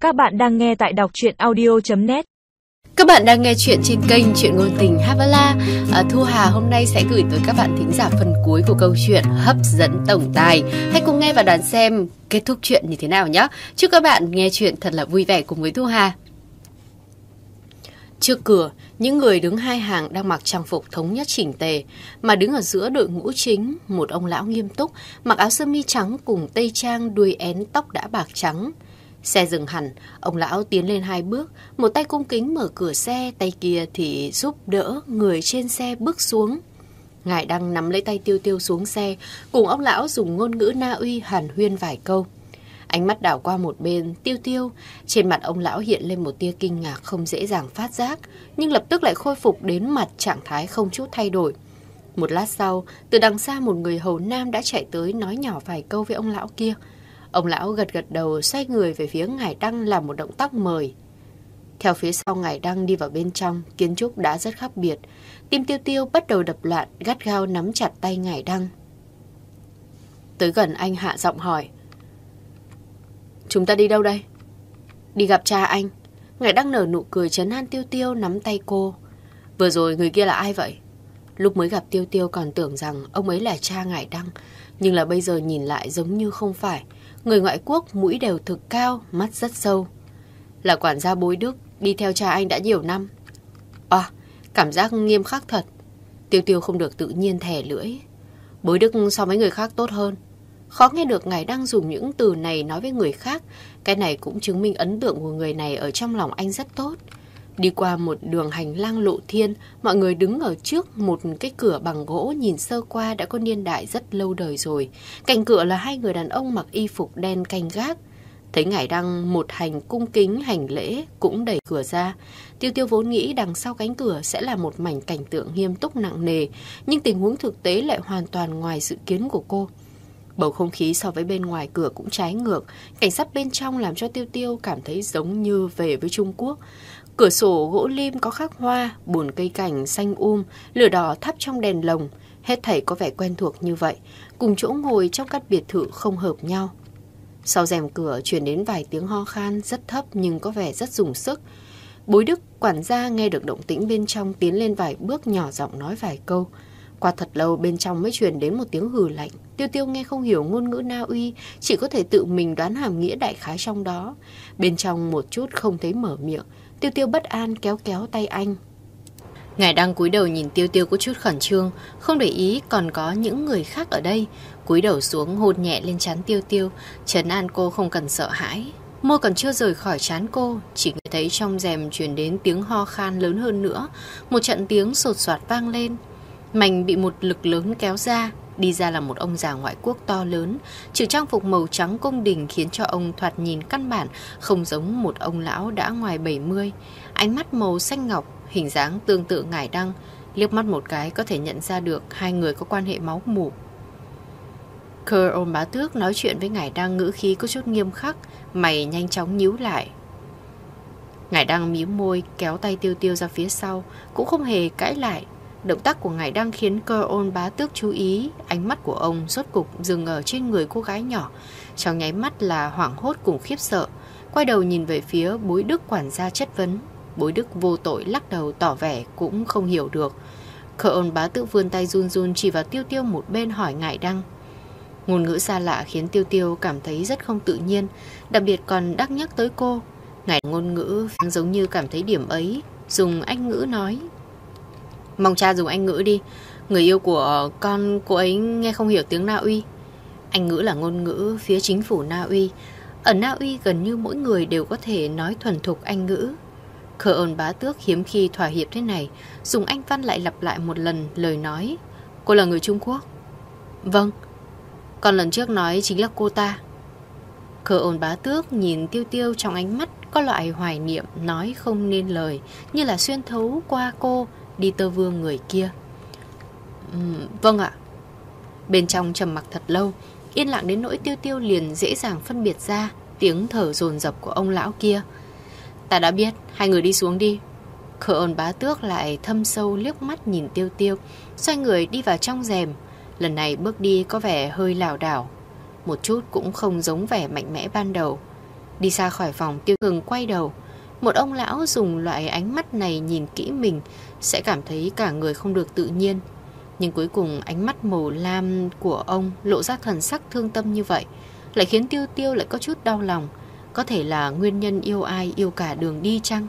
Các bạn đang nghe tại đọc truyện audio.net. Các bạn đang nghe chuyện trên kênh Chuyện Ngôn Tình Havala. Thu Hà hôm nay sẽ gửi tới các bạn thính giả phần cuối của câu chuyện Hấp Dẫn Tổng Tài. Hãy cùng nghe và đón xem kết thúc chuyện như thế nào nhé. Chúc các bạn nghe chuyện thật là vui vẻ cùng với Thu Hà. Trước cửa, những người đứng hai hàng đang mặc trang phục thống nhất chỉnh tề, mà đứng ở giữa đội ngũ chính, một ông lão nghiêm túc, mặc áo sơ mi trắng cùng tây trang đuôi én tóc đã bạc trắng. Xe dừng hẳn, ông lão tiến lên 2 bước, một tay cung kính mở cửa xe, tay kia thì giúp đỡ người trên xe bước xuống. Ngài đang nắm lấy tay Tiêu Tiêu xuống xe, cùng ông lão dùng ngôn ngữ Na Uy hàn huyên vài câu. Ánh mắt đảo qua một bên Tiêu Tiêu, trên mặt ông lão hiện lên một tia kinh ngạc không dễ dàng phát giác, nhưng lập tức lại khôi phục đến mặt trạng thái không chút thay đổi. Một lát sau, từ đằng xa một người hầu nam đã chạy tới nói nhỏ vài câu với ông lão kia. Ông lão gật gật đầu, xoay người về phía Ngải Đăng làm một động tác mời. Theo phía sau Ngải Đăng đi vào bên trong, kiến trúc đã rất khác biệt. Tim Tiêu Tiêu bắt đầu đập loạn, gắt gao nắm chặt tay Ngải Đăng. Tới gần anh hạ giọng hỏi. Chúng ta đi đâu đây? Đi gặp cha anh. Ngải Đăng nở nụ cười trấn an Tiêu Tiêu, nắm tay cô. Vừa rồi người kia là ai vậy? Lúc mới gặp Tiêu Tiêu còn tưởng rằng ông ấy là cha Ngải Đăng, nhưng là bây giờ nhìn lại giống như không phải. Người ngoại quốc, mũi đều thực cao, mắt rất sâu. Là quản gia Bối Đức, đi theo cha anh đã nhiều năm. Cảm giác nghiêm khắc thật. Tiêu Tiêu không được tự nhiên thè lưỡi. Bối Đức so với người khác tốt hơn. Khó nghe được Ngài đang dùng những từ này nói với người khác. Cái này cũng chứng minh ấn tượng của người này ở trong lòng anh rất tốt. Đi qua một đường hành lang lộ thiên, mọi người đứng ở trước một cái cửa bằng gỗ nhìn sơ qua đã có niên đại rất lâu đời rồi. Cạnh cửa là 2 người đàn ông mặc y phục đen canh gác. Thấy Ngải Đăng một hành cung kính hành lễ cũng đẩy cửa ra. Tiêu Tiêu vốn nghĩ đằng sau cánh cửa sẽ là một mảnh cảnh tượng nghiêm túc nặng nề, nhưng tình huống thực tế lại hoàn toàn ngoài dự kiến của cô. Bầu không khí so với bên ngoài cửa cũng trái ngược. Cảnh sắc bên trong làm cho Tiêu Tiêu cảm thấy giống như về với Trung Quốc. Cửa sổ gỗ lim có khắc hoa, bùn cây cảnh xanh lửa đỏ thắp trong đèn lồng. Hết thảy có vẻ quen thuộc như vậy, cùng chỗ ngồi trong căn biệt thự không hợp nhau. Sau rèm cửa truyền đến vài tiếng ho khan rất thấp nhưng có vẻ rất dùng sức. Bối Đức, quản gia nghe được động tĩnh bên trong tiến lên vài bước nhỏ giọng nói vài câu. Qua thật lâu bên trong mới truyền đến một tiếng hừ lạnh. Tiêu Tiêu nghe không hiểu ngôn ngữ Na Uy, chỉ có thể tự mình đoán hàm nghĩa đại khái trong đó. Bên trong một chút không thấy mở miệng. Tiêu Tiêu bất an kéo kéo tay anh. Ngài đang cúi đầu nhìn Tiêu Tiêu có chút khẩn trương, không để ý còn có những người khác ở đây. Cúi đầu xuống hôn nhẹ lên trán Tiêu Tiêu, trấn an cô không cần sợ hãi. Môi còn chưa rời khỏi trán cô, chỉ nghe thấy trong rèm truyền đến tiếng ho khan lớn hơn nữa. Một trận tiếng sột soạt vang lên. Mảnh bị một lực lớn kéo ra, đi ra là một ông già ngoại quốc to lớn, trừ trang phục màu trắng cung đình khiến cho ông thoạt nhìn căn bản không giống một ông lão đã ngoài 70. Ánh mắt màu xanh ngọc, hình dáng tương tự Ngải Đăng, liếc mắt một cái có thể nhận ra được 2 người có quan hệ máu mủ. Cơ ôm bá tước nói chuyện với Ngải Đăng ngữ khí có chút nghiêm khắc, mày nhanh chóng nhíu lại. Ngải Đăng mím môi kéo tay Tiêu Tiêu ra phía sau, cũng không hề cãi lại. Động tác của Ngải Đăng khiến Cơ ôn bá tước chú ý. Ánh mắt của ông rốt cục dừng ở trên người cô gái nhỏ, trong nháy mắt là hoảng hốt cùng khiếp sợ. Quay đầu nhìn về phía Bối Đức quản gia chất vấn. Bối Đức vô tội lắc đầu tỏ vẻ cũng không hiểu được. Cơ ôn bá tước vươn tay run run chỉ vào Tiêu Tiêu một bên hỏi Ngải Đăng. Ngôn ngữ xa lạ khiến Tiêu Tiêu cảm thấy rất không tự nhiên, đặc biệt còn đắc nhắc tới cô. Ngải ngôn ngữ giống như cảm thấy điểm ấy, dùng Anh ngữ nói. Mong cha dùng Anh ngữ đi, người yêu của con cô ấy nghe không hiểu tiếng Na Uy. Anh ngữ là ngôn ngữ phía chính phủ Na Uy. Ở Na Uy gần như mỗi người đều có thể nói thuần thục Anh ngữ. Khờ ôn bá tước hiếm khi thỏa hiệp thế này, dùng Anh văn lại lặp lại một lần lời nói. Cô là người Trung Quốc? Vâng. Còn lần trước nói chính là cô ta. Khờ ôn bá tước nhìn Tiêu Tiêu trong ánh mắt có loại hoài niệm nói không nên lời, như là xuyên thấu qua cô đi tơ vương người kia. Vâng ạ. Bên trong trầm mặc thật lâu, yên lặng đến nỗi Tiêu Tiêu liền dễ dàng phân biệt ra tiếng thở dồn dập của ông lão kia. Ta đã biết, 2 người đi xuống đi. Khờ ôn bá tước lại thâm sâu liếc mắt nhìn Tiêu Tiêu, xoay người đi vào trong rèm. Lần này bước đi có vẻ hơi lảo đảo, một chút cũng không giống vẻ mạnh mẽ ban đầu. Đi xa khỏi phòng, Tiêu ngừng quay đầu. Một ông lão dùng loại ánh mắt này nhìn kỹ mình sẽ cảm thấy cả người không được tự nhiên. Nhưng cuối cùng ánh mắt màu lam của ông lộ ra thần sắc thương tâm như vậy, lại khiến Tiêu Tiêu lại có chút đau lòng. Có thể là nguyên nhân yêu ai yêu cả đường đi chăng?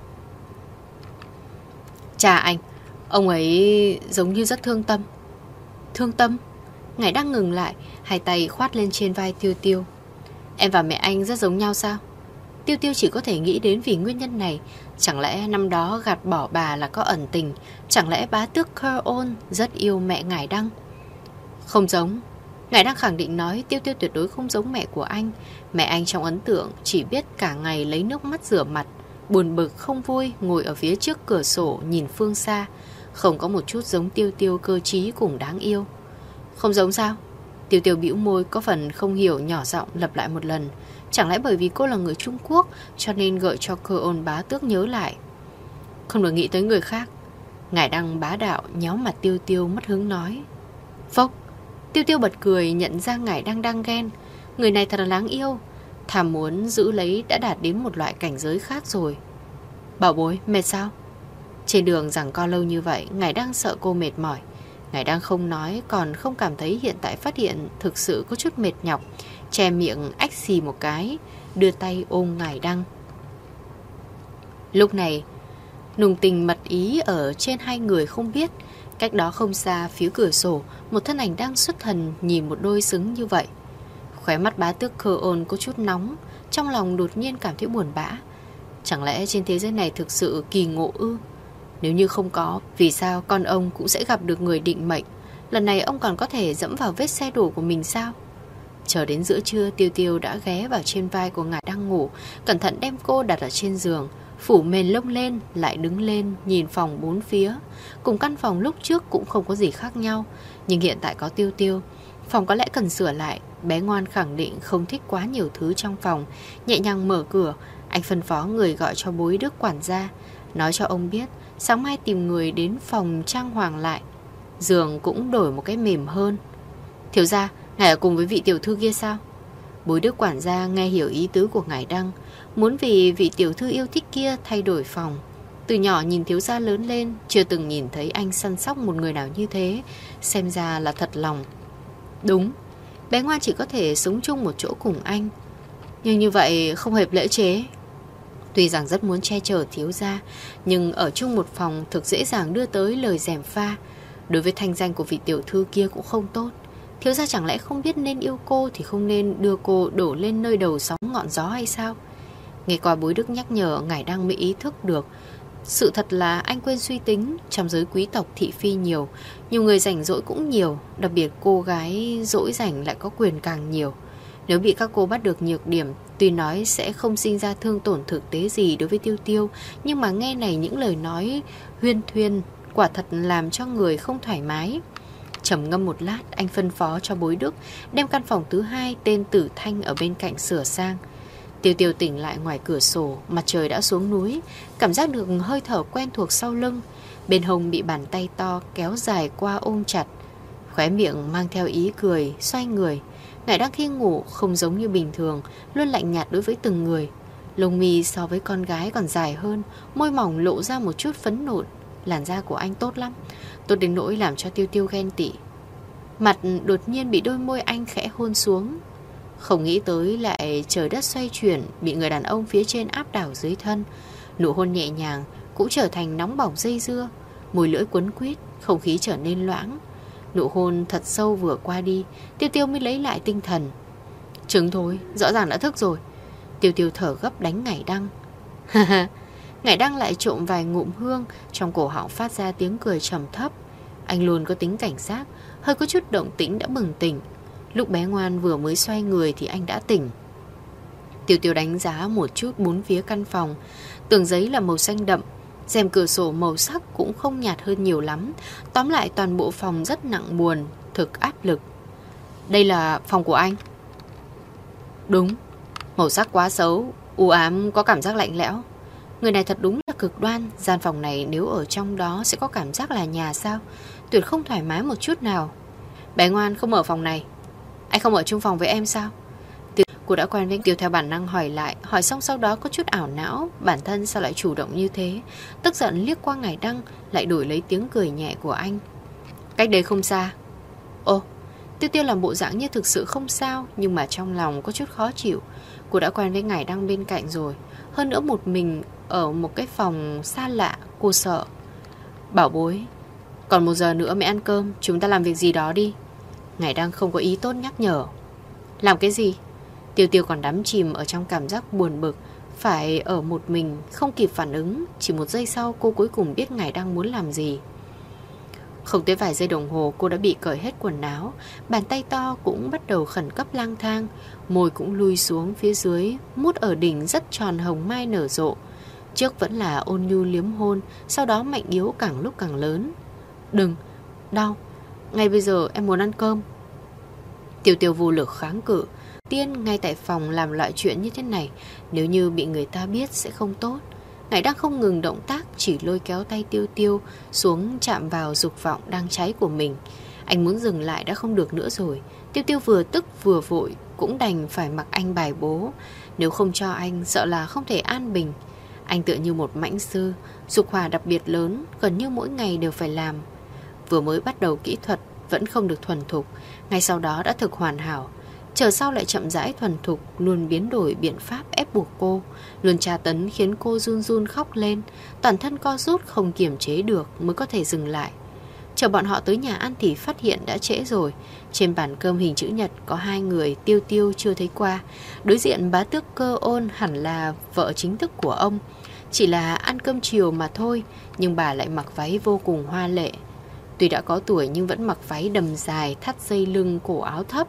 Cha anh, ông ấy giống như rất thương tâm. Thương tâm? Ngài đang ngừng lại, hai tay khoát lên trên vai Tiêu Tiêu. Em và mẹ anh rất giống nhau sao? Tiêu Tiêu chỉ có thể nghĩ đến vì nguyên nhân này. Chẳng lẽ năm đó gạt bỏ bà là có ẩn tình? Chẳng lẽ bá tước Kher-on rất yêu mẹ Ngải Đăng? Không giống. Ngải Đăng khẳng định nói Tiêu Tiêu tuyệt đối không giống mẹ của anh. Mẹ anh trong ấn tượng chỉ biết cả ngày lấy nước mắt rửa mặt, buồn bực không vui ngồi ở phía trước cửa sổ nhìn phương xa. Không có một chút giống Tiêu Tiêu cơ trí cùng đáng yêu. Không giống sao? Tiêu Tiêu bĩu môi có phần không hiểu, nhỏ giọng lặp lại một lần. Chẳng lẽ bởi vì cô là người Trung Quốc cho nên gợi cho Kher-on bá tước nhớ lại? Không được nghĩ tới người khác. Ngải Đăng bá đạo nhéo mặt Tiêu Tiêu mất hứng nói. Phốc. Tiêu Tiêu bật cười nhận ra Ngải Đăng đang ghen. Người này thật là đáng yêu. Thàm muốn giữ lấy đã đạt đến một loại cảnh giới khác rồi. Bảo bối, mệt sao? Trên đường giằng co lâu như vậy, Ngải Đăng sợ cô mệt mỏi. Ngải Đăng không nói, còn không cảm thấy hiện tại phát hiện thực sự có chút mệt nhọc. Che miệng ách xì một cái, đưa tay ôm Ngải Đăng. Lúc này nùng tình mật ý ở trên hai người không biết. Cách đó không xa phía cửa sổ, một thân ảnh đang xuất thần nhìn một đôi xứng như vậy. Khóe mắt bá tước Kher-on có chút nóng, trong lòng đột nhiên cảm thấy buồn bã. Chẳng lẽ trên thế giới này thực sự kỳ ngộ ư? Nếu như không có, vì sao con ông cũng sẽ gặp được người định mệnh? Lần này ông còn có thể dẫm vào vết xe đổ của mình sao? Chờ đến giữa trưa, Tiêu Tiêu đã ghé vào trên vai của Ngải đang ngủ, cẩn thận đem cô đặt ở trên giường, phủ mền lông lên, lại đứng lên nhìn phòng bốn phía. Cùng căn phòng lúc trước cũng không có gì khác nhau, nhưng hiện tại có Tiêu Tiêu, phòng có lẽ cần sửa lại. Bé ngoan khẳng định không thích quá nhiều thứ trong phòng. Nhẹ nhàng mở cửa, anh phân phó người gọi cho bối Đức quản gia, nói cho ông biết sáng mai tìm người đến phòng trang hoàng lại, giường cũng đổi một cái mềm hơn. Thiếu gia, ngài ở cùng với vị tiểu thư kia sao? Bối Đức quản gia nghe hiểu ý tứ của Ngải Đăng, muốn vì vị tiểu thư yêu thích kia thay đổi phòng. Từ nhỏ nhìn thiếu gia lớn lên, chưa từng nhìn thấy anh săn sóc một người nào như thế, xem ra là thật lòng. Đúng, bé ngoan chỉ có thể sống chung một chỗ cùng anh, nhưng như vậy không hợp lễ chế. Tuy rằng rất muốn che chở thiếu gia, nhưng ở chung một phòng thực dễ dàng đưa tới lời gièm pha. Đối với thanh danh của vị tiểu thư kia cũng không tốt. Thiếu gia chẳng lẽ không biết nên yêu cô thì không nên đưa cô đổ lên nơi đầu sóng ngọn gió hay sao? Nghe qua bối Đức nhắc nhở, Ngải Đăng mới ý thức được. Sự thật là anh quên suy tính, trong giới quý tộc thị phi nhiều người rảnh rỗi cũng nhiều, đặc biệt cô gái rỗi rảnh lại có quyền càng nhiều. Nếu bị các cô bắt được nhược điểm, tuy nói sẽ không sinh ra thương tổn thực tế gì đối với Tiêu Tiêu, nhưng mà nghe này những lời nói huyên thuyên quả thật làm cho người không thoải mái. Trầm ngâm một lát, anh phân phó cho bối Đức đem căn phòng thứ hai tên Tử Thanh ở bên cạnh sửa sang. Tiêu Tiêu tỉnh lại ngoài cửa sổ, mặt trời đã xuống núi, cảm giác được hơi thở quen thuộc sau lưng. Bên hông bị bàn tay to kéo dài qua ôm chặt, khóe miệng mang theo ý cười, xoay người. Ngải Đăng khi ngủ không giống như bình thường, luôn lạnh nhạt đối với từng người. Lông mi so với con gái còn dài hơn, môi mỏng lộ ra một chút phấn nộn. Làn da của anh tốt lắm, tốt đến nỗi làm cho Tiêu Tiêu ghen tị. Mặt đột nhiên bị đôi môi anh khẽ hôn xuống. Không nghĩ tới lại trời đất xoay chuyển, bị người đàn ông phía trên áp đảo dưới thân. Nụ hôn nhẹ nhàng cũng trở thành nóng bỏng dây dưa, môi lưỡi quấn quýt, không khí trở nên loãng. Nụ hôn thật sâu vừa qua đi, Tiêu Tiêu mới lấy lại tinh thần. Trứng thôi, rõ ràng đã thức rồi. Tiêu Tiêu thở gấp đánh Ngải Đăng. Ngải Đăng lại trộm vài ngụm hương, trong cổ họng phát ra tiếng cười trầm thấp. Anh luôn có tính cảnh giác, hơi có chút động tĩnh đã bừng tỉnh. Lúc bé ngoan vừa mới xoay người thì anh đã tỉnh. Tiêu Tiêu đánh giá một chút bốn phía căn phòng. Tường giấy là màu xanh đậm, rèm cửa sổ màu sắc cũng không nhạt hơn nhiều lắm. Tóm lại toàn bộ phòng rất nặng buồn, thực áp lực. Đây là phòng của anh? Đúng, màu sắc quá xấu, u ám, có cảm giác lạnh lẽo. Người này thật đúng là cực đoan. Gian phòng này nếu ở trong đó sẽ có cảm giác là nhà sao? Tuyệt không thoải mái một chút nào. Bé ngoan không ở phòng này. Anh không ở chung phòng với em sao? Cô đã quen với Tiêu theo bản năng hỏi lại. Hỏi xong sau đó có chút ảo não, bản thân sao lại chủ động như thế. Tức giận liếc qua Ngải Đăng, lại đổi lấy tiếng cười nhẹ của anh. Cách đây không xa. Ồ, Tiêu làm bộ dạng như thực sự không sao, nhưng mà trong lòng có chút khó chịu. Cô đã quen với Ngải Đăng bên cạnh rồi. Hơn nữa một mình ở một cái phòng xa lạ, cô sợ. Bảo bối, còn 1 giờ nữa mới ăn cơm, chúng ta làm việc gì đó đi. Ngải Đăng không có ý tốt nhắc nhở. Làm cái gì? Tiêu còn đắm chìm ở trong cảm giác buồn bực, phải ở một mình, không kịp phản ứng. Chỉ 1 giây sau cô cuối cùng biết Ngải Đăng muốn làm gì. Không tới vài giây đồng hồ cô đã bị cởi hết quần áo. Bàn tay to cũng bắt đầu khẩn cấp lang thang. Môi cũng lui xuống phía dưới, mút ở đỉnh rất tròn hồng mai nở rộ. Trước vẫn là ôn nhu liếm hôn, sau đó mạnh yếu càng lúc càng lớn. Đừng, đau, ngay bây giờ em muốn ăn cơm. Tiêu vô lực kháng cự. Tiên ngay tại phòng làm loại chuyện như thế này, nếu như bị người ta biết sẽ không tốt. Ngải đang không ngừng động tác, chỉ lôi kéo tay Tiêu xuống chạm vào dục vọng đang cháy của mình. Anh muốn dừng lại đã không được nữa rồi. Tiêu vừa tức vừa vội, cũng đành phải mặc anh bài bố. Nếu không cho anh, sợ là không thể an bình. Anh tựa như một mãnh sư, dục hỏa đặc biệt lớn, gần như mỗi ngày đều phải làm. Vừa mới bắt đầu kỹ thuật vẫn không được thuần thục, ngay sau đó đã thực hoàn hảo. Chờ sau lại chậm rãi thuần thục, luôn biến đổi biện pháp ép buộc cô, luôn tra tấn khiến cô run run khóc lên, toàn thân co rút không kiềm chế được mới có thể dừng lại. Chờ bọn họ tới nhà ăn thì phát hiện đã trễ rồi. Trên bàn cơm hình chữ nhật có 2 người Tiêu chưa thấy qua. Đối diện bá tước Cơ Ôn hẳn là vợ chính thức của ông. Chỉ là ăn cơm chiều mà thôi, nhưng bà lại mặc váy vô cùng hoa lệ. Tuy đã có tuổi nhưng vẫn mặc váy đầm dài, thắt dây lưng, cổ áo thấp,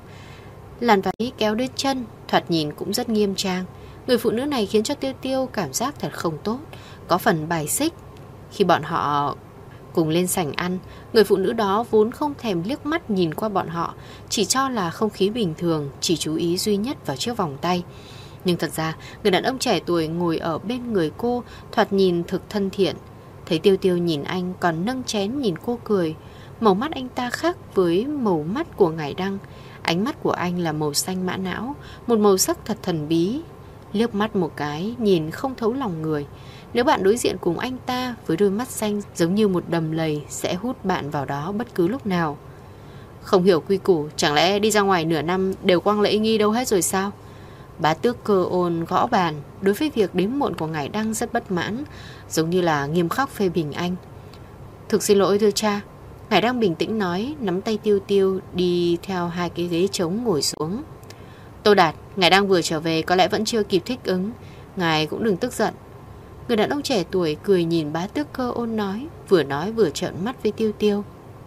làn váy kéo đến chân, thoạt nhìn cũng rất nghiêm trang. Người phụ nữ này khiến cho Tiêu cảm giác thật không tốt, có phần bài xích. Khi bọn họ cùng lên sảnh ăn, người phụ nữ đó vốn không thèm liếc mắt nhìn qua bọn họ, chỉ cho là không khí bình thường, chỉ chú ý duy nhất vào chiếc vòng tay. Nhưng thật ra, người đàn ông trẻ tuổi ngồi ở bên người cô thoạt nhìn thực thân thiện. Thấy Tiêu nhìn anh còn nâng chén nhìn cô cười. Màu mắt anh ta khác với màu mắt của Ngải Đăng. Ánh mắt của anh là màu xanh mã não, một màu sắc thật thần bí. Liếc mắt một cái, nhìn không thấu lòng người. Nếu bạn đối diện cùng anh ta với đôi mắt xanh giống như một đầm lầy, sẽ hút bạn vào đó bất cứ lúc nào. Không hiểu quy củ, chẳng lẽ đi ra ngoài nửa năm đều quang lễ nghi đâu hết rồi sao? Bá tước Cơ Ôn gõ bàn, đối với việc đến muộn của Ngải Đăng rất bất mãn, giống như là nghiêm khắc phê bình anh. Thực xin lỗi thưa cha. Ngải Đăng bình tĩnh nói, nắm tay Tiêu đi theo 2 cái ghế trống ngồi xuống. Tô Đạt, Ngải Đăng vừa trở về có lẽ vẫn chưa kịp thích ứng, ngài cũng đừng tức giận. Người đàn ông trẻ tuổi cười nhìn bá tước Cơ Ôn nói vừa trợn mắt với Tiêu.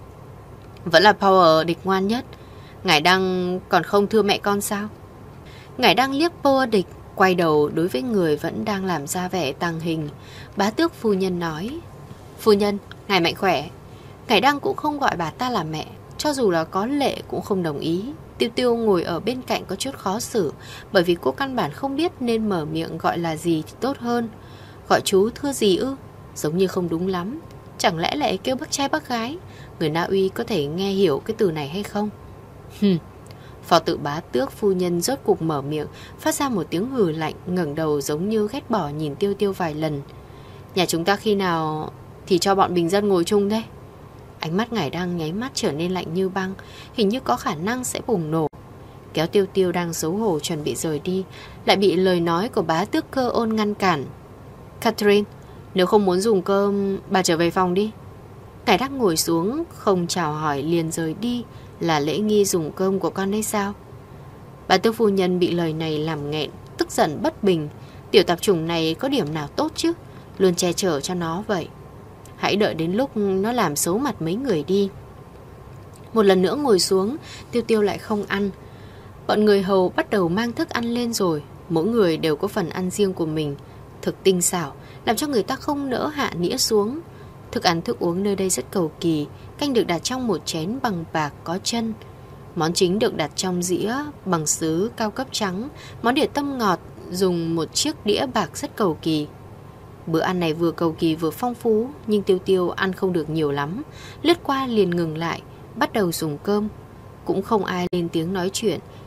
Vẫn là Power địch ngoan nhất, Ngải Đăng còn không thưa mẹ con sao? Ngải Đăng liếc Power địch, quay đầu đối với người vẫn đang làm ra vẻ tàng hình. Bá tước phu nhân nói, phu nhân, ngài mạnh khỏe. Ngải Đăng cũng không gọi bà ta là mẹ, cho dù là có lệ cũng không đồng ý. Tiêu ngồi ở bên cạnh có chút khó xử, bởi vì cô căn bản không biết nên mở miệng gọi là gì thì tốt hơn. Gọi chú thưa gì ư? Giống như không đúng lắm. Chẳng lẽ lại kêu bác trai bác gái? Người Na Uy có thể nghe hiểu cái từ này hay không? Phò tự bá tước phu nhân rốt cục mở miệng, phát ra một tiếng hừ lạnh, ngẩng đầu giống như ghét bỏ nhìn Tiêu vài lần. Nhà chúng ta khi nào thì cho bọn bình dân ngồi chung đấy? Ánh mắt Ngải Đăng nháy mắt trở nên lạnh như băng, hình như có khả năng sẽ bùng nổ. Kéo Tiêu đang xấu hổ chuẩn bị rời đi, lại bị lời nói của bá tước Cơ Ôn ngăn cản. Catherine, nếu không muốn dùng cơm, bà trở về phòng đi. Ngải Đăng ngồi xuống, không chào hỏi liền rời đi. Là lễ nghi dùng cơm của con đấy sao? Bà tước phu nhân bị lời này làm nghẹn, tức giận bất bình. Tiểu tạp chủng này có điểm nào tốt chứ? Luôn che chở cho nó vậy. Hãy đợi đến lúc nó làm xấu mặt mấy người đi. Một lần nữa ngồi xuống, Tiêu lại không ăn. Bọn người hầu bắt đầu mang thức ăn lên rồi. Mỗi người đều có phần ăn riêng của mình, thực tinh xảo, làm cho người ta không nỡ hạ nĩa xuống. Thức ăn thức uống nơi đây rất cầu kỳ. Canh được đặt trong một chén bằng bạc có chân. Món chính được đặt trong dĩa bằng sứ cao cấp trắng. Món đĩa tâm ngọt dùng một chiếc đĩa bạc rất cầu kỳ. Bữa ăn này vừa cầu kỳ vừa phong phú, nhưng Tiêu ăn không được nhiều lắm. Lướt qua liền ngừng lại, bắt đầu dùng cơm. Cũng không ai lên tiếng nói chuyện,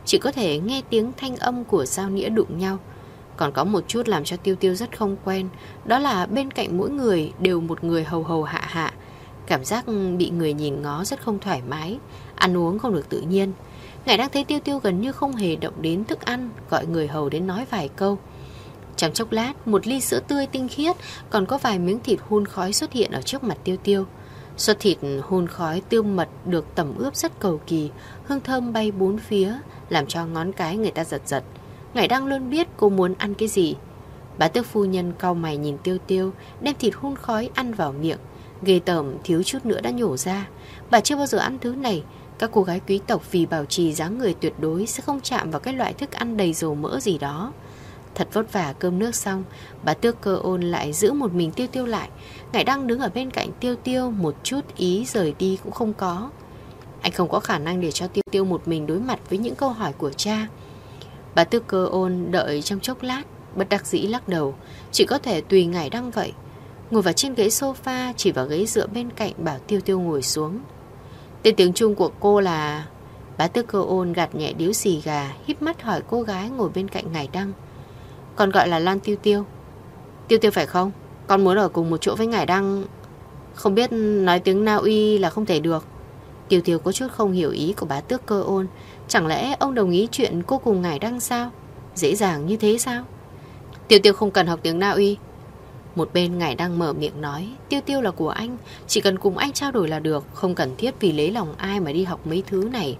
chỉ có thể nghe tiếng thanh âm của dao nĩa đụng nhau. Còn có một chút làm cho Tiêu Tiêu rất không quen, đó là bên cạnh mỗi người đều một người hầu hầu hạ hạ. Cảm giác bị người nhìn ngó rất không thoải mái, ăn uống không được tự nhiên. Ngài đang thấy Tiêu Tiêu gần như không hề động đến thức ăn, gọi người hầu đến nói vài câu. Trong chốc lát, một ly sữa tươi tinh khiết, còn có vài miếng thịt hun khói xuất hiện ở trước mặt Tiêu Tiêu. Suất thịt hun khói tương mật được tẩm ướp rất cầu kỳ, hương thơm bay bốn phía, làm cho ngón cái người ta giật giật. Ngài đang luôn biết cô muốn ăn cái gì. Bá tước phu nhân cau mày nhìn Tiêu Tiêu, đem thịt hun khói ăn vào miệng. Ghê tởm, thiếu chút nữa đã nhổ ra. Bà chưa bao giờ ăn thứ này. Các cô gái quý tộc vì bảo trì dáng người tuyệt đối sẽ không chạm vào cái loại thức ăn đầy dầu mỡ gì đó. Thật vất vả cơm nước xong, bá tước Cơ Ôn lại giữ một mình Tiêu Tiêu lại. Ngài đang đứng ở bên cạnh Tiêu Tiêu, một chút ý rời đi cũng không có. Anh không có khả năng để cho Tiêu Tiêu một mình đối mặt với những câu hỏi của cha. Bá tước Cơ Ôn đợi trong chốc lát, bất đắc dĩ lắc đầu, chỉ có thể tùy ngài đang vậy. Ngồi vào trên ghế sofa, chỉ vào ghế dựa bên cạnh, bảo Tiêu Tiêu ngồi xuống. Tên tiếng Trung của cô là... Bá tước Cơ Ôn gạt nhẹ điếu xì gà, híp mắt hỏi cô gái ngồi bên cạnh ngài Đăng. Còn gọi là Lan Tiêu Tiêu. Tiêu Tiêu phải không? Con muốn ở cùng một chỗ với ngài Đăng. Không biết nói tiếng Na Uy là không thể được. Tiêu Tiêu có chút không hiểu ý của bá tước Cơ Ôn. Chẳng lẽ ông đồng ý chuyện cô cùng ngài Đăng sao? Dễ dàng như thế sao? Tiêu Tiêu không cần học tiếng Na Uy. Một bên ngài Đăng mở miệng nói, Tiêu Tiêu là của anh, chỉ cần cùng anh trao đổi là được, không cần thiết vì lấy lòng ai mà đi học mấy thứ này.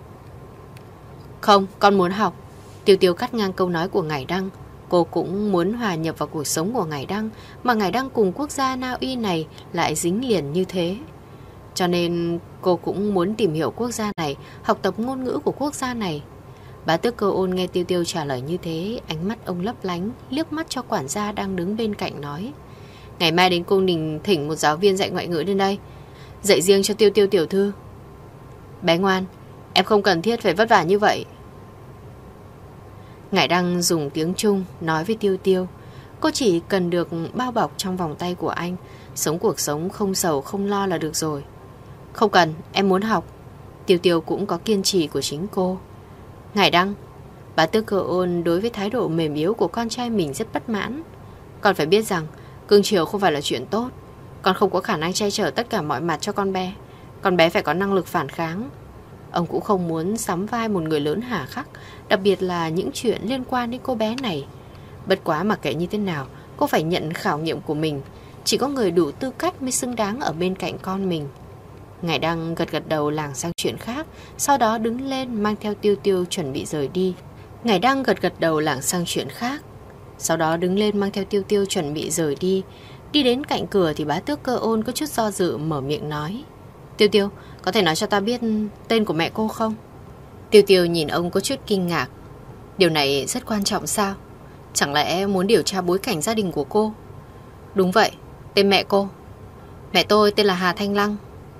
Không, con muốn học. Tiêu Tiêu cắt ngang câu nói của ngài Đăng. Cô cũng muốn hòa nhập vào cuộc sống của ngài Đăng, mà ngài Đăng cùng quốc gia Na Uy này lại dính liền như thế. Cho nên cô cũng muốn tìm hiểu quốc gia này, học tập ngôn ngữ của quốc gia này. Bá tước Cơ Ôn nghe Tiêu Tiêu trả lời như thế, ánh mắt ông lấp lánh, liếc mắt cho quản gia đang đứng bên cạnh nói. Ngày mai đến cung đình thỉnh một giáo viên dạy ngoại ngữ đến đây, dạy riêng cho Tiêu Tiêu tiểu thư. Bé ngoan, em không cần thiết phải vất vả như vậy. Ngài Đăng dùng tiếng Trung nói với Tiêu Tiêu. Cô chỉ cần được bao bọc trong vòng tay của anh, sống cuộc sống không sầu không lo là được rồi. Không cần, em muốn học. Tiêu Tiêu cũng có kiên trì của chính cô. Ngài Đăng, bá tước Cơ Ôn đối với thái độ mềm yếu của con trai mình rất bất mãn. Con phải biết rằng cưng chiều không phải là chuyện tốt. Con không có khả năng che chở tất cả mọi mặt cho con bé. Con bé phải có năng lực phản kháng. Ông cũng không muốn sắm vai một người lớn hà khắc, đặc biệt là những chuyện liên quan đến cô bé này. Bất quá mặc kệ như thế nào, cô phải nhận khảo nghiệm của mình. Chỉ có người đủ tư cách mới xứng đáng ở bên cạnh con mình. Ngài Đăng gật gật đầu lảng sang chuyện khác, sau đó đứng lên mang theo Tiêu Tiêu chuẩn bị rời đi. Ngài Đăng gật gật đầu lảng sang chuyện khác, sau đó đứng lên mang theo Tiêu Tiêu chuẩn bị rời đi. Đi đến cạnh cửa thì bá tước Cơ Ôn có chút do dự mở miệng nói. Tiêu Tiêu, có thể nói cho ta biết tên của mẹ cô không? Tiêu Tiêu nhìn ông có chút kinh ngạc. Điều này rất quan trọng sao? Chẳng lẽ muốn điều tra bối cảnh gia đình của cô? Đúng vậy, tên mẹ cô. Mẹ tôi tên là Hà Thanh Lăng.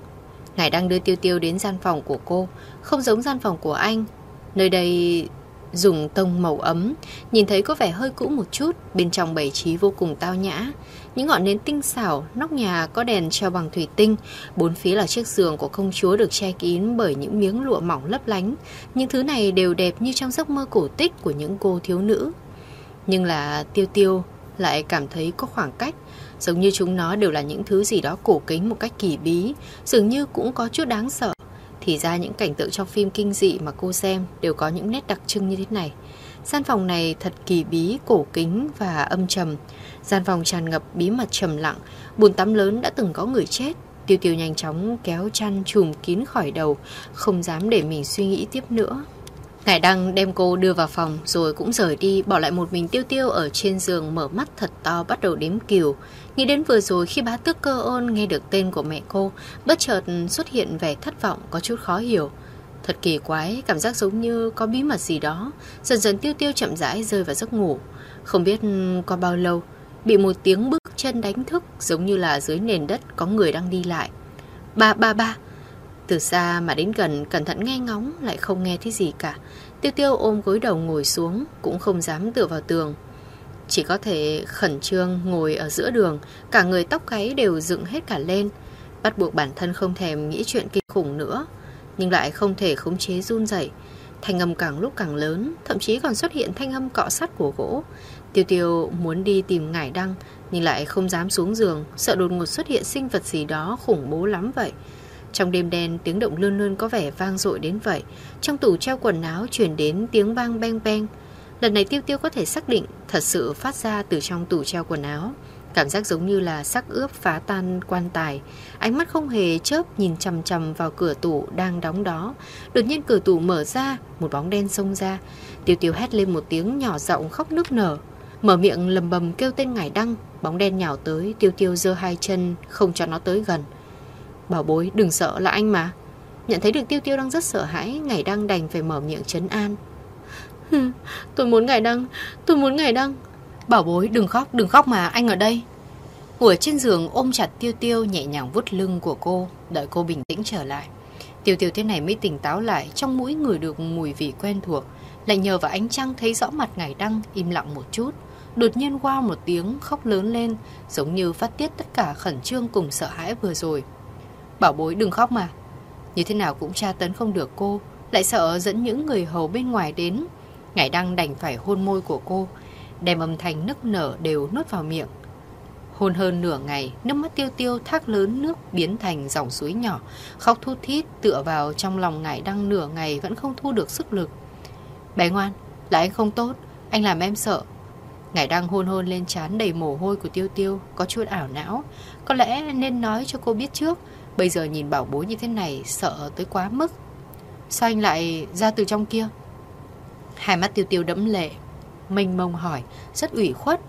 Ngài đang đưa Tiêu Tiêu đến gian phòng của cô. Không giống gian phòng của anh. Nơi đây dùng tông màu ấm, nhìn thấy có vẻ hơi cũ một chút. Bên trong bày trí vô cùng tao nhã. Những ngọn nến tinh xảo, nóc nhà có đèn treo bằng thủy tinh. Bốn phía là chiếc giường của công chúa được che kín bởi những miếng lụa mỏng lấp lánh. Những thứ này đều đẹp như trong giấc mơ cổ tích của những cô thiếu nữ. Nhưng là Tiêu Tiêu lại cảm thấy có khoảng cách, giống như chúng nó đều là những thứ gì đó cổ kính một cách kỳ bí, dường như cũng có chút đáng sợ. Thì ra những cảnh tượng trong phim kinh dị mà cô xem đều có những nét đặc trưng như thế này. Gian phòng này thật kỳ bí, cổ kính và âm trầm. Gian phòng tràn ngập bí mật trầm lặng. Bồn tắm lớn đã từng có người chết. Tiêu Tiêu nhanh chóng kéo chăn trùm kín khỏi đầu, không dám để mình suy nghĩ tiếp nữa. Ngài Đăng đem cô đưa vào phòng rồi cũng rời đi, bỏ lại một mình Tiêu Tiêu ở trên giường mở mắt thật to bắt đầu đếm cừu. Nghĩ đến vừa rồi khi bá tước Cơ Ôn nghe được tên của mẹ cô, bất chợt xuất hiện vẻ thất vọng, có chút khó hiểu. Thật kỳ quái, cảm giác giống như có bí mật gì đó. Dần dần Tiêu Tiêu chậm rãi rơi vào giấc ngủ. Không biết qua bao lâu, bị một tiếng bước chân đánh thức, giống như là dưới nền đất có người đang đi lại. Ba. Từ xa mà đến gần, cẩn thận nghe ngóng, lại không nghe thấy gì cả. Tiêu Tiêu ôm gối đầu ngồi xuống, cũng không dám tựa vào tường. Chỉ có thể khẩn trương ngồi ở giữa đường, cả người tóc gáy đều dựng hết cả lên. Bắt buộc bản thân không thèm nghĩ chuyện kinh khủng nữa, nhưng lại không thể khống chế run rẩy. Thanh âm càng lúc càng lớn, thậm chí còn xuất hiện thanh âm cọ sắt của gỗ. Tiêu Tiêu muốn đi tìm Ngải Đăng, nhưng lại không dám xuống giường, sợ đột ngột xuất hiện sinh vật gì đó khủng bố lắm vậy. Trong đêm đen, tiếng động lươn lươn có vẻ vang dội đến vậy. Trong tủ treo quần áo truyền đến tiếng vang beng beng. Lần này Tiêu Tiêu có thể xác định thật sự phát ra từ trong tủ treo quần áo. Cảm giác giống như là xác ướp phá tan quan tài. Ánh mắt không hề chớp nhìn chằm chằm vào cửa tủ đang đóng đó. Đột nhiên cửa tủ mở ra, một bóng đen xông ra. Tiêu Tiêu hét lên một tiếng nhỏ giọng khóc nức nở, mở miệng lầm bầm kêu tên Ngải Đăng. Bóng đen nhào tới, Tiêu Tiêu giơ hai chân không cho nó tới gần. Bảo bối, đừng sợ, là anh mà. Nhận thấy được Tiêu Tiêu đang rất sợ hãi, Ngải Đăng đành phải mở miệng trấn an. Tôi muốn Ngải Đăng, tôi muốn Ngải Đăng. Bảo bối, đừng khóc mà, anh ở đây. Ngồi trên giường ôm chặt Tiêu Tiêu, nhẹ nhàng vuốt lưng của cô, đợi cô bình tĩnh trở lại. Tiêu Tiêu thế này mới tỉnh táo lại, trong mũi ngửi được mùi vị quen thuộc. Lại nhờ vào ánh trăng thấy rõ mặt Ngải Đăng, im lặng một chút. Đột nhiên wow một tiếng, khóc lớn lên, giống như phát tiết tất cả khẩn trương cùng sợ hãi vừa rồi. Bảo bối, đừng khóc mà. Như thế nào cũng tra tấn không được cô, lại sợ dẫn những người hầu bên ngoài đến. Ngải Đăng đành phải hôn môi của cô, đem âm thanh nức nở đều nuốt vào miệng. Hôn hơn nửa ngày, nước mắt Tiêu Tiêu thác lớn nước biến thành dòng suối nhỏ, khóc thút thít tựa vào trong lòng Ngải Đăng nửa ngày vẫn không thu được sức lực. Bé ngoan, là anh không tốt, anh làm em sợ. Ngải Đăng hôn lên trán đầy mồ hôi của Tiêu Tiêu, có chút ảo não. Có lẽ nên nói cho cô biết trước, bây giờ nhìn bảo bối như thế này sợ tới quá mức. Sao anh lại ra từ trong kia? Hai mắt Tiêu Tiêu đẫm lệ, mênh mông hỏi, rất ủy khuất.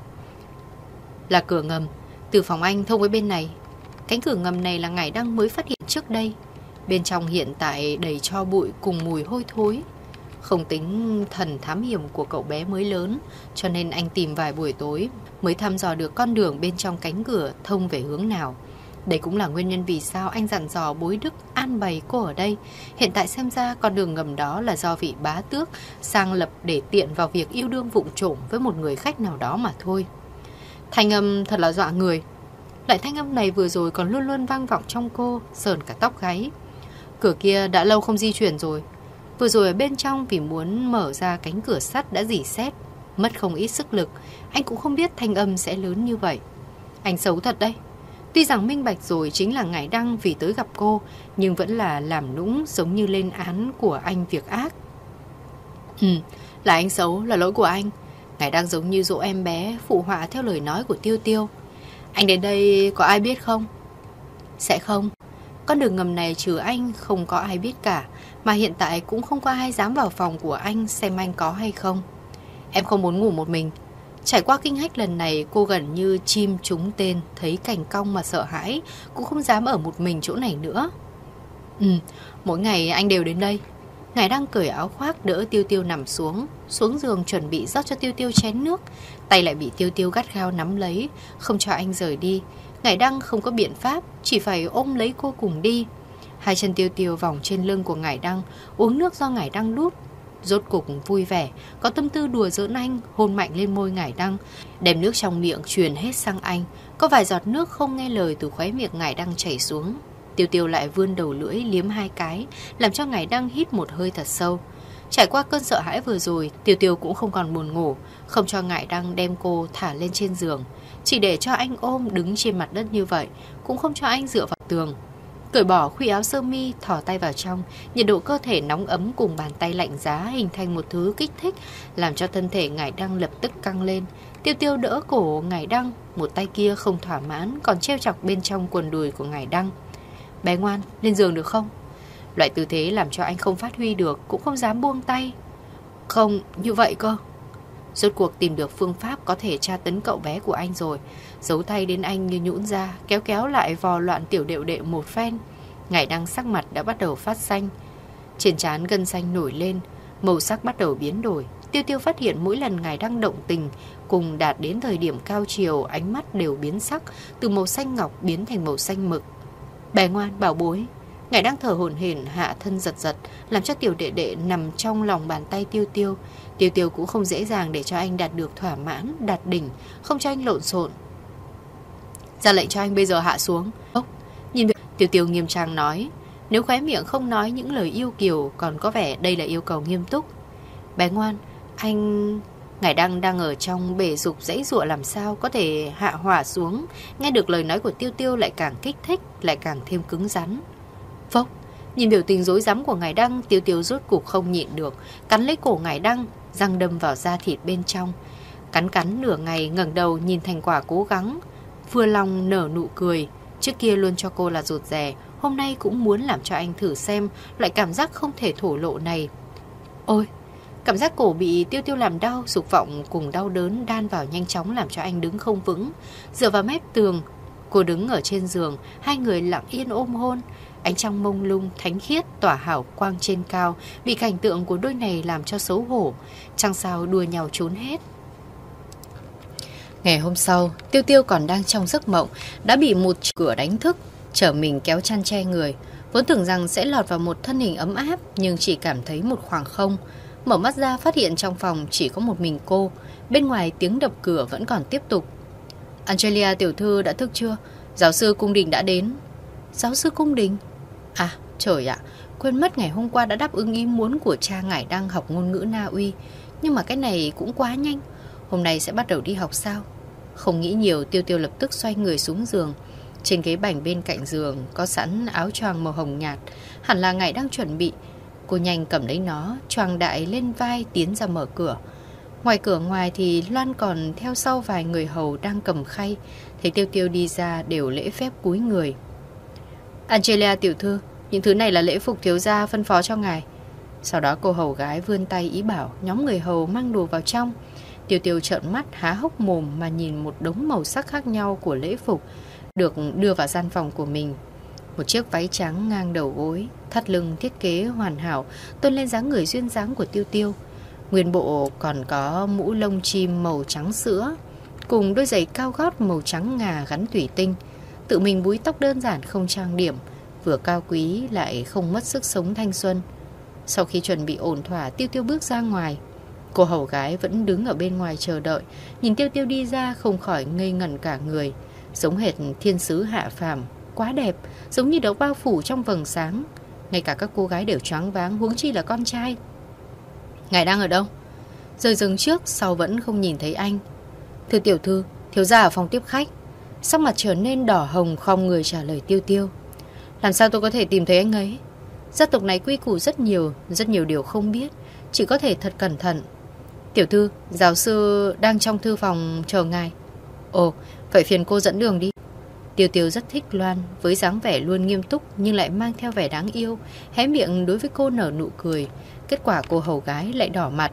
Là cửa ngầm, từ phòng anh thông với bên này. Cánh cửa ngầm này là Ngải Đăng mới phát hiện trước đây. Bên trong hiện tại đầy tro bụi cùng mùi hôi thối. Không tính thần thám hiểm của cậu bé mới lớn, cho nên anh tìm vài buổi tối mới thăm dò được con đường bên trong cánh cửa thông về hướng nào. Đây cũng là nguyên nhân vì sao anh dặn dò bối Đức an bày cô ở đây. Hiện tại xem ra con đường ngầm đó là do vị bá tước sang lập để tiện vào việc yêu đương vụng trộm với một người khách nào đó mà thôi. Thanh âm thật là dọa người. Lại thanh âm này vừa rồi còn luôn luôn vang vọng trong cô, sờn cả tóc gáy. Cửa kia đã lâu không di chuyển rồi. Vừa rồi ở bên trong vì muốn mở ra cánh cửa sắt đã rỉ sét, mất không ít sức lực. Anh cũng không biết thanh âm sẽ lớn như vậy. Anh xấu thật đấy. Tuy rằng minh bạch rồi chính là Ngải Đăng vì tới gặp cô, nhưng vẫn là làm nũng giống như lên án của anh việc ác. Là anh xấu, là lỗi của anh. Ngải Đăng giống như dỗ em bé, phụ họa theo lời nói của Tiêu Tiêu. Anh đến đây có ai biết không? Sẽ không. Con đường ngầm này trừ anh không có ai biết cả, mà hiện tại cũng không có ai dám vào phòng của anh xem anh có hay không. Em không muốn ngủ một mình. Trải qua kinh hách lần này, cô gần như chim trúng tên, thấy cành cong mà sợ hãi, cũng không dám ở một mình chỗ này nữa. Mỗi ngày anh đều đến đây. Ngải Đăng cởi áo khoác đỡ Tiêu Tiêu nằm xuống giường chuẩn bị rót cho Tiêu Tiêu chén nước. Tay lại bị Tiêu Tiêu gắt gao nắm lấy, không cho anh rời đi. Ngải Đăng không có biện pháp, chỉ phải ôm lấy cô cùng đi. Hai chân Tiêu Tiêu vòng trên lưng của Ngải Đăng, uống nước do Ngải Đăng đút. Rốt cục vui vẻ, có tâm tư đùa giỡn anh, hôn mạnh lên môi Ngải Đăng, đem nước trong miệng truyền hết sang anh. Có vài giọt nước không nghe lời từ khóe miệng Ngải Đăng chảy xuống. Tiêu Tiêu lại vươn đầu lưỡi liếm hai cái, làm cho Ngải Đăng hít một hơi thật sâu. Trải qua cơn sợ hãi vừa rồi, Tiêu Tiêu cũng không còn buồn ngủ, không cho Ngải Đăng đem cô thả lên trên giường, chỉ để cho anh ôm đứng trên mặt đất như vậy, cũng không cho anh dựa vào tường. Cởi bỏ khuy áo sơ mi, thò tay vào trong, nhiệt độ cơ thể nóng ấm cùng bàn tay lạnh giá hình thành một thứ kích thích, làm cho thân thể Ngải Đăng lập tức căng lên. Tiêu Tiêu đỡ cổ Ngải Đăng, một tay kia không thỏa mãn còn treo chọc bên trong quần đùi của Ngải Đăng. Bé ngoan, lên giường được không? Loại tư thế làm cho anh không phát huy được, cũng không dám buông tay. Không, như vậy cơ. Rốt cuộc tìm được phương pháp có thể tra tấn cậu bé của anh rồi. Giấu tay đến anh như nhũn ra, kéo lại vò loạn tiểu đệu đệ một phen. Ngải Đăng sắc mặt đã bắt đầu phát xanh, trên trán gân xanh nổi lên, màu sắc bắt đầu biến đổi. Tiêu Tiêu phát hiện mỗi lần Ngải Đăng động tình cùng đạt đến thời điểm cao chiều, ánh mắt đều biến sắc, từ màu xanh ngọc biến thành màu xanh mực. Bé ngoan, bảo bối. Ngải Đăng thở hổn hển, hạ thân giật, làm cho tiểu đệ đệ nằm trong lòng bàn tay Tiêu Tiêu. Tiêu Tiêu cũng không dễ dàng để cho anh đạt được thỏa mãn, đạt đỉnh, không cho anh lộn xộn. Ra lệnh cho anh bây giờ hạ xuống. Nhìn Tiêu Tiêu nghiêm trang nói. Nếu khóe miệng không nói những lời yêu kiều, còn có vẻ đây là yêu cầu nghiêm túc. Bé ngoan, anh... Ngải Đăng đang ở trong bể dục giãy giụa làm sao có thể hạ hỏa xuống. Nghe được lời nói của Tiêu Tiêu lại càng kích thích, lại càng thêm cứng rắn. Phốc, nhìn biểu tình rối rắm của Ngải Đăng, Tiêu Tiêu rốt cục không nhịn được, cắn lấy cổ Ngải Đăng, răng đâm vào da thịt bên trong. Cắn nửa ngày, ngẩng đầu nhìn thành quả cố gắng, vừa lòng nở nụ cười. Trước kia luôn cho cô là rụt rè, hôm nay cũng muốn làm cho anh thử xem loại cảm giác không thể thổ lộ này. Ôi, cảm giác cổ bị Tiêu Tiêu làm đau, dục vọng cùng đau đớn đan vào nhanh chóng làm cho anh đứng không vững. Dựa vào mép tường, cô đứng ở trên giường, hai người lặng yên ôm hôn. Ánh trăng mông lung, thánh khiết, tỏa hào quang trên cao, bị cảnh tượng của đôi này làm cho xấu hổ. Trăng sao đua nhau trốn hết. Ngày hôm sau, Tiêu Tiêu còn đang trong giấc mộng, đã bị một cửa đánh thức, trở mình kéo chăn che người. Vốn tưởng rằng sẽ lọt vào một thân hình ấm áp, nhưng chỉ cảm thấy một khoảng không. Mở mắt ra phát hiện trong phòng chỉ có một mình cô. Bên ngoài tiếng đập cửa vẫn còn tiếp tục. Angelia tiểu thư đã thức chưa? Giáo sư Cung Đình đã đến. Giáo sư Cung Đình? À trời ạ, quên mất ngày hôm qua đã đáp ứng ý muốn của cha Ngải Đăng học ngôn ngữ Na Uy. Nhưng mà cái này cũng quá nhanh. Hôm nay sẽ bắt đầu đi học sao? Không nghĩ nhiều, Tiêu Tiêu lập tức xoay người xuống giường. Trên ghế bành bên cạnh giường có sẵn áo choàng màu hồng nhạt, hẳn là Ngải Đăng chuẩn bị. Cô nhanh cầm lấy nó, choàng đại lên vai tiến ra mở cửa. Ngoài cửa ngoài thì Loan còn theo sau vài người hầu đang cầm khay. Thấy Tiêu Tiêu đi ra đều lễ phép cúi người. Angelia tiểu thư, những thứ này là lễ phục thiếu gia phân phó cho ngài. Sau đó cô hầu gái vươn tay ý bảo nhóm người hầu mang đồ vào trong. Tiêu Tiêu trợn mắt há hốc mồm mà nhìn một đống màu sắc khác nhau của lễ phục được đưa vào gian phòng của mình. Một chiếc váy trắng ngang đầu gối, thắt lưng thiết kế hoàn hảo, tôn lên dáng người duyên dáng của Tiêu Tiêu. Nguyên bộ còn có mũ lông chim màu trắng sữa, cùng đôi giày cao gót màu trắng ngà gắn thủy tinh. Tự mình búi tóc đơn giản không trang điểm, vừa cao quý lại không mất sức sống thanh xuân. Sau khi chuẩn bị ổn thỏa, Tiêu Tiêu bước ra ngoài. Cô hầu gái vẫn đứng ở bên ngoài chờ đợi, nhìn Tiêu Tiêu đi ra không khỏi ngây ngẩn cả người, giống hệt thiên sứ hạ phàm, quá đẹp, giống như được bao phủ trong vầng sáng. Ngay cả các cô gái đều choáng váng, huống chi là con trai. Ngài đang ở đâu? Rời rừng trước, sau vẫn không nhìn thấy anh. Thưa tiểu thư, thiếu gia ở phòng tiếp khách. Sắc mặt trở nên đỏ hồng, khom người trả lời Tiêu Tiêu. Làm sao tôi có thể tìm thấy anh ấy? Gia tộc này quy củ rất nhiều điều không biết, chỉ có thể thật cẩn thận. Tiểu thư, giáo sư đang trong thư phòng chờ ngài. Ồ, vậy phiền cô dẫn đường đi. Tiêu Tiêu rất thích Loan, với dáng vẻ luôn nghiêm túc nhưng lại mang theo vẻ đáng yêu, hé miệng đối với cô nở nụ cười. Kết quả cô hầu gái lại đỏ mặt.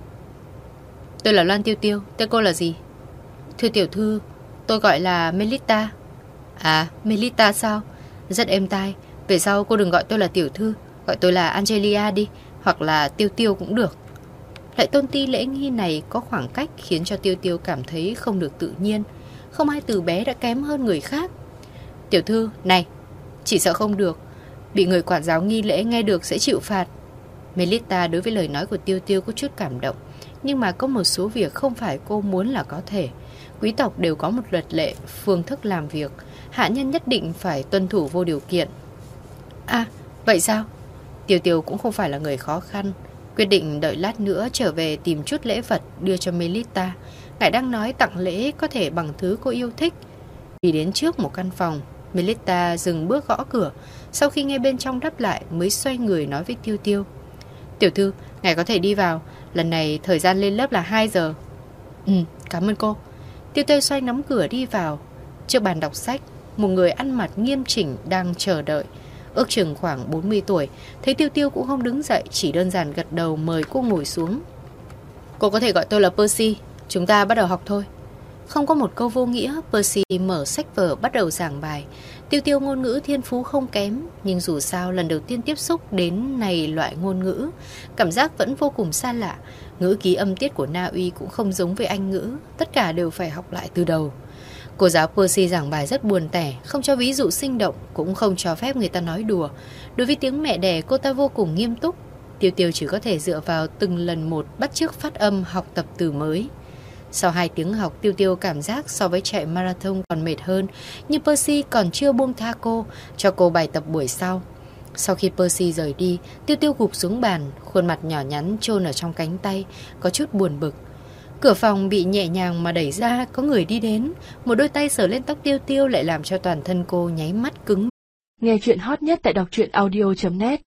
Tôi là Loan Tiêu Tiêu, tên cô là gì? Thưa tiểu thư, tôi gọi là Melita. À, Melita sao? Rất êm tai. Về sau cô đừng gọi tôi là tiểu thư, gọi tôi là Angelia đi, hoặc là Tiêu Tiêu cũng được. Lại tôn ti lễ nghi này có khoảng cách khiến cho Tiêu Tiêu cảm thấy không được tự nhiên. Không ai từ bé đã kém hơn người khác. Tiểu thư, này, chỉ sợ không được, bị người quản giáo nghi lễ nghe được sẽ chịu phạt. Melita đối với lời nói của Tiêu Tiêu có chút cảm động, nhưng mà có một số việc không phải cô muốn là có thể. Quý tộc đều có một luật lệ, phương thức làm việc, hạ nhân nhất định phải tuân thủ vô điều kiện. À, vậy sao? Tiêu Tiêu cũng không phải là người khó khăn, quyết định đợi lát nữa trở về tìm chút lễ vật đưa cho Melita. Ngài đang nói tặng lễ có thể bằng thứ cô yêu thích. Đi đến trước một căn phòng, Melita dừng bước gõ cửa. Sau khi nghe bên trong đáp lại mới xoay người nói với Tiêu Tiêu. Tiểu thư, ngài có thể đi vào. Lần này thời gian lên lớp là 2 giờ. Cảm ơn cô. Tiêu Tiêu xoay nắm cửa đi vào. Trước bàn đọc sách, một người ăn mặc nghiêm chỉnh đang chờ đợi, ước chừng khoảng 40 tuổi. Thấy Tiêu Tiêu cũng không đứng dậy, chỉ đơn giản gật đầu mời cô ngồi xuống. Cô có thể gọi tôi là Percy. Chúng ta bắt đầu học thôi. Không có một câu vô nghĩa, Percy mở sách vở bắt đầu giảng bài. Tiêu Tiêu ngôn ngữ thiên phú không kém, nhưng dù sao lần đầu tiên tiếp xúc đến này loại ngôn ngữ, cảm giác vẫn vô cùng xa lạ. Ngữ ký âm tiết của Na Uy cũng không giống với Anh ngữ, tất cả đều phải học lại từ đầu. Cô giáo Percy giảng bài rất buồn tẻ, không cho ví dụ sinh động, cũng không cho phép người ta nói đùa. Đối với tiếng mẹ đẻ, cô ta vô cùng nghiêm túc. Tiêu Tiêu chỉ có thể dựa vào từng lần một bắt chước phát âm, học tập từ mới. Sau 2 tiếng học, Tiêu Tiêu cảm giác so với chạy marathon còn mệt hơn, nhưng Percy còn chưa buông tha cô, cho cô bài tập buổi sau. Sau khi Percy rời đi, Tiêu Tiêu gục xuống bàn, khuôn mặt nhỏ nhắn chôn ở trong cánh tay, có chút buồn bực. Cửa phòng bị nhẹ nhàng mà đẩy ra, có người đi đến. Một đôi tay sờ lên tóc Tiêu Tiêu lại làm cho toàn thân cô nháy mắt cứng. Nghe chuyện hot nhất tại đọc truyện audio.net